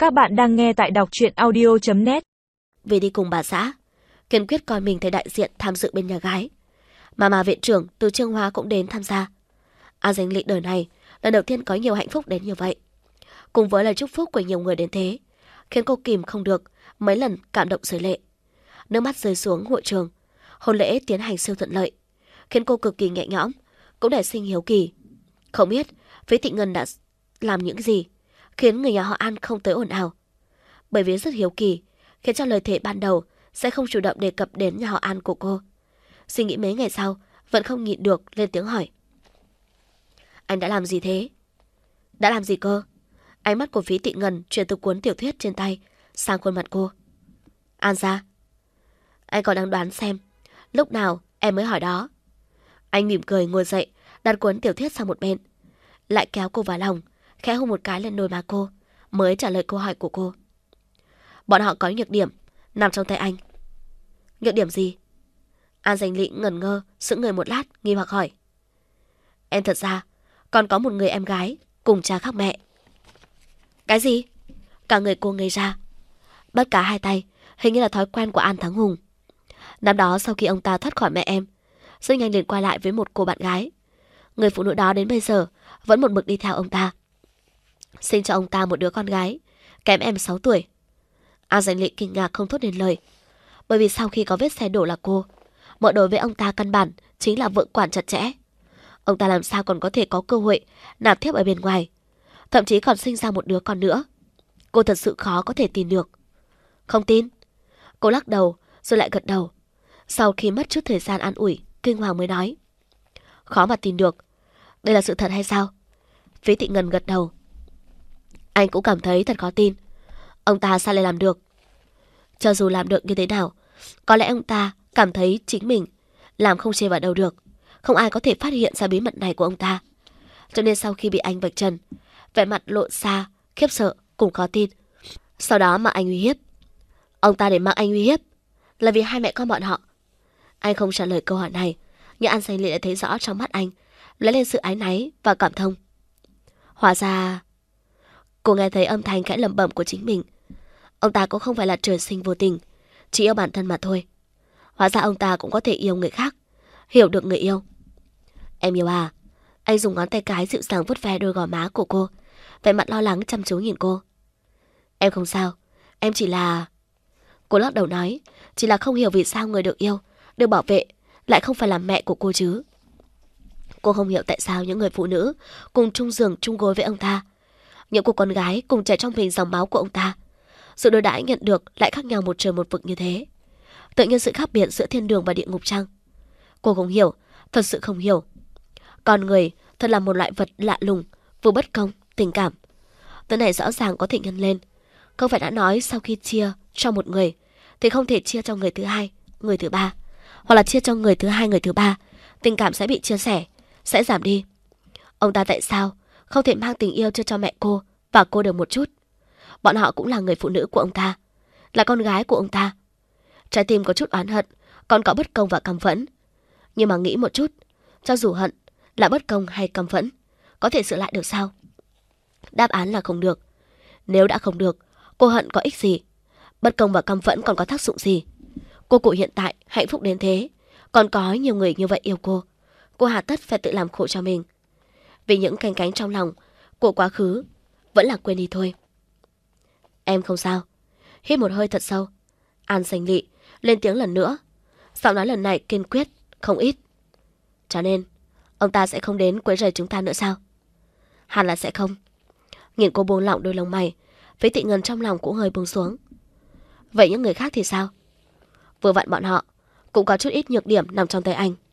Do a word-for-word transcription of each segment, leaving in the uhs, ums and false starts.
Các bạn đang nghe tại đọc truyện audio chấm net. Vì đi cùng bà xã, kiên quyết coi mình thấy đại diện tham dự bên nhà gái. Mà mà viện trưởng từ Trương Hóa cũng đến tham gia. A Danh Lị đời này lần đầu tiên có nhiều hạnh phúc đến như vậy. Cùng với lời chúc phúc của nhiều người đến thế, khiến cô kìm không được mấy lần cảm động rơi lệ. Nước mắt rơi xuống hội trường. Hôn lễ tiến hành siêu thuận lợi, khiến cô cực kỳ nhẹ nhõm, cũng để sinh hiếu kỳ. Không biết Phí Thị Ngân đã làm những gì khiến người nhà họ An không tới ồn ào. Bởi vì rất hiếu kỳ, khiến cho lời thề ban đầu sẽ không chủ động đề cập đến nhà họ An của cô. Suy nghĩ mấy ngày sau, vẫn không nhịn được lên tiếng hỏi. Anh đã làm gì thế? Đã làm gì cơ? Ánh mắt của Phí Thị Ngân chuyển từ cuốn tiểu thuyết trên tay sang khuôn mặt cô. An ra. Anh còn đang đoán xem lúc nào em mới hỏi đó. Anh mỉm cười ngồi dậy, đặt cuốn tiểu thuyết sang một bên, lại kéo cô vào lòng, khẽ hôn một cái lên đôi má cô, mới trả lời câu hỏi của cô. Bọn họ có nhược điểm nằm trong tay anh. Nhược điểm gì? An Danh Lị ngẩn ngơ, sững người một lát, nghi hoặc hỏi. Em thật ra còn có một người em gái cùng cha khác mẹ. Cái gì? Cả người cô ngây ra. Bắt cả hai tay, hình như là thói quen của An Thắng Hùng. Năm đó sau khi ông ta thoát khỏi mẹ em, rất nhanh liền qua lại với một cô bạn gái. Người phụ nữ đó đến bây giờ vẫn một mực đi theo ông ta. Sinh cho ông ta một đứa con gái, kém em sáu tuổi. An Danh Lị kinh ngạc không thốt nên lời. Bởi vì sau khi có vết xe đổ là cô, mọi đối với ông ta căn bản chính là vợ quản chặt chẽ. Ông ta làm sao còn có thể có cơ hội nạp thiếp ở bên ngoài, thậm chí còn sinh ra một đứa con nữa. Cô thật sự khó có thể tin được. Không tin? Cô lắc đầu rồi lại gật đầu. Sau khi mất chút thời gian an ủi, kinh hoàng mới nói. Khó mà tin được. Đây là sự thật hay sao? Phí Thị Ngân gật đầu. Anh cũng cảm thấy thật khó tin. Ông ta sao lại làm được? Cho dù làm được như thế nào, có lẽ ông ta cảm thấy chính mình làm không chê vào đâu được. Không ai có thể phát hiện ra bí mật này của ông ta. Cho nên sau khi bị anh vạch trần, vẻ mặt lộ ra khiếp sợ cũng khó tin. Sau đó mà anh uy hiếp. Ông ta để mặc anh uy hiếp là vì hai mẹ con bọn họ. Anh không trả lời câu hỏi này, nhưng An Danh Lị đã thấy rõ trong mắt anh lấy lên sự áy náy và cảm thông. Hóa ra cô nghe thấy âm thanh khẽ lẩm bẩm của chính mình. Ông ta cũng không phải là trời sinh vô tình, chỉ yêu bản thân mà thôi. Hóa ra ông ta cũng có thể yêu người khác, hiểu được người yêu. Em yêu à? Anh dùng ngón tay cái dịu dàng vuốt ve đôi gò má của cô, vẻ mặt lo lắng chăm chú nhìn cô. Em không sao, em chỉ là... Cô lắc đầu nói, chỉ là không hiểu vì sao người được yêu, được bảo vệ lại không phải là mẹ của cô chứ. Cô không hiểu tại sao những người phụ nữ cùng chung giường chung gối với ông ta, những cô con gái cùng chảy trong mình dòng máu của ông ta, sự đối đãi nhận được lại khác nhau một trời một vực như thế. Tự nhiên sự khác biệt giữa thiên đường và địa ngục chăng? Cô không hiểu, thật sự không hiểu. Con người thật là một loại vật lạ lùng, vừa bất công, tình cảm. Thứ này rõ ràng có thể nhân lên. Không phải đã nói sau khi chia cho một người thì không thể chia cho người thứ hai, người thứ ba, hoặc là chia cho người thứ hai, người thứ ba, tình cảm sẽ bị chia sẻ, sẽ giảm đi. Ông ta tại sao không thể mang tình yêu cho cho mẹ cô và cô được một chút? Bọn họ cũng là người phụ nữ của ông ta, là con gái của ông ta. Trái tim có chút oán hận, còn có bất công và căm phẫn. Nhưng mà nghĩ một chút, cho dù hận là bất công hay căm phẫn, có thể sửa lại được sao? Đáp án là không được. Nếu đã không được, cô hận có ích gì? Bất công và căm phẫn còn có tác dụng gì? Cô cụ hiện tại hạnh phúc đến thế, còn có nhiều người như vậy yêu cô. Cô hà tất phải tự làm khổ cho mình. Vì những canh cánh trong lòng của quá khứ, vẫn là quên đi thôi. Em không sao. Hít một hơi thật sâu, An Danh Lị lên tiếng lần nữa. Giọng nói lần này kiên quyết không ít. Cho nên ông ta sẽ không đến quấy rầy chúng ta nữa sao? Hẳn là sẽ không. Nhìn cô buông lỏng đôi lông mày, Phí Thị Ngân trong lòng cũng hơi buông xuống. Vậy những người khác thì sao? Vừa vặn bọn họ cũng có chút ít nhược điểm nằm trong tay anh.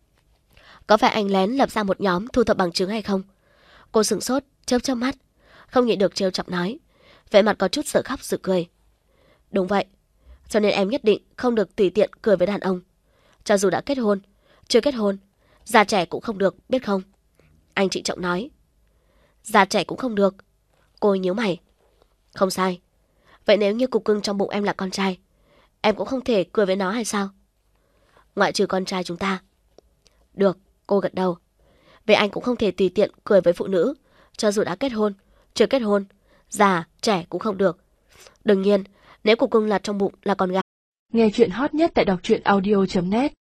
Có phải anh lén lập ra một nhóm thu thập bằng chứng hay không? Cô sửng sốt, chớp chớp mắt, không nhịn được trêu chọc nói, vẻ mặt có chút sợ khóc sợ cười. Đúng vậy, cho nên em nhất định không được tùy tiện cười với đàn ông. Cho dù đã kết hôn, chưa kết hôn, già trẻ cũng không được, biết không? Anh trịnh trọng nói. Già trẻ cũng không được. Cô nhíu mày. Không sai. Vậy nếu như cục cưng trong bụng em là con trai, em cũng không thể cười với nó hay sao? Ngoại trừ con trai chúng ta. Được, cô gật đầu. Vậy anh cũng không thể tùy tiện cười với phụ nữ, cho dù đã kết hôn, chưa kết hôn, già, trẻ cũng không được. Đương nhiên, nếu cục cưng lạt trong bụng là con gái. Nghe chuyện hot nhất tại đọc truyện audio chấm net.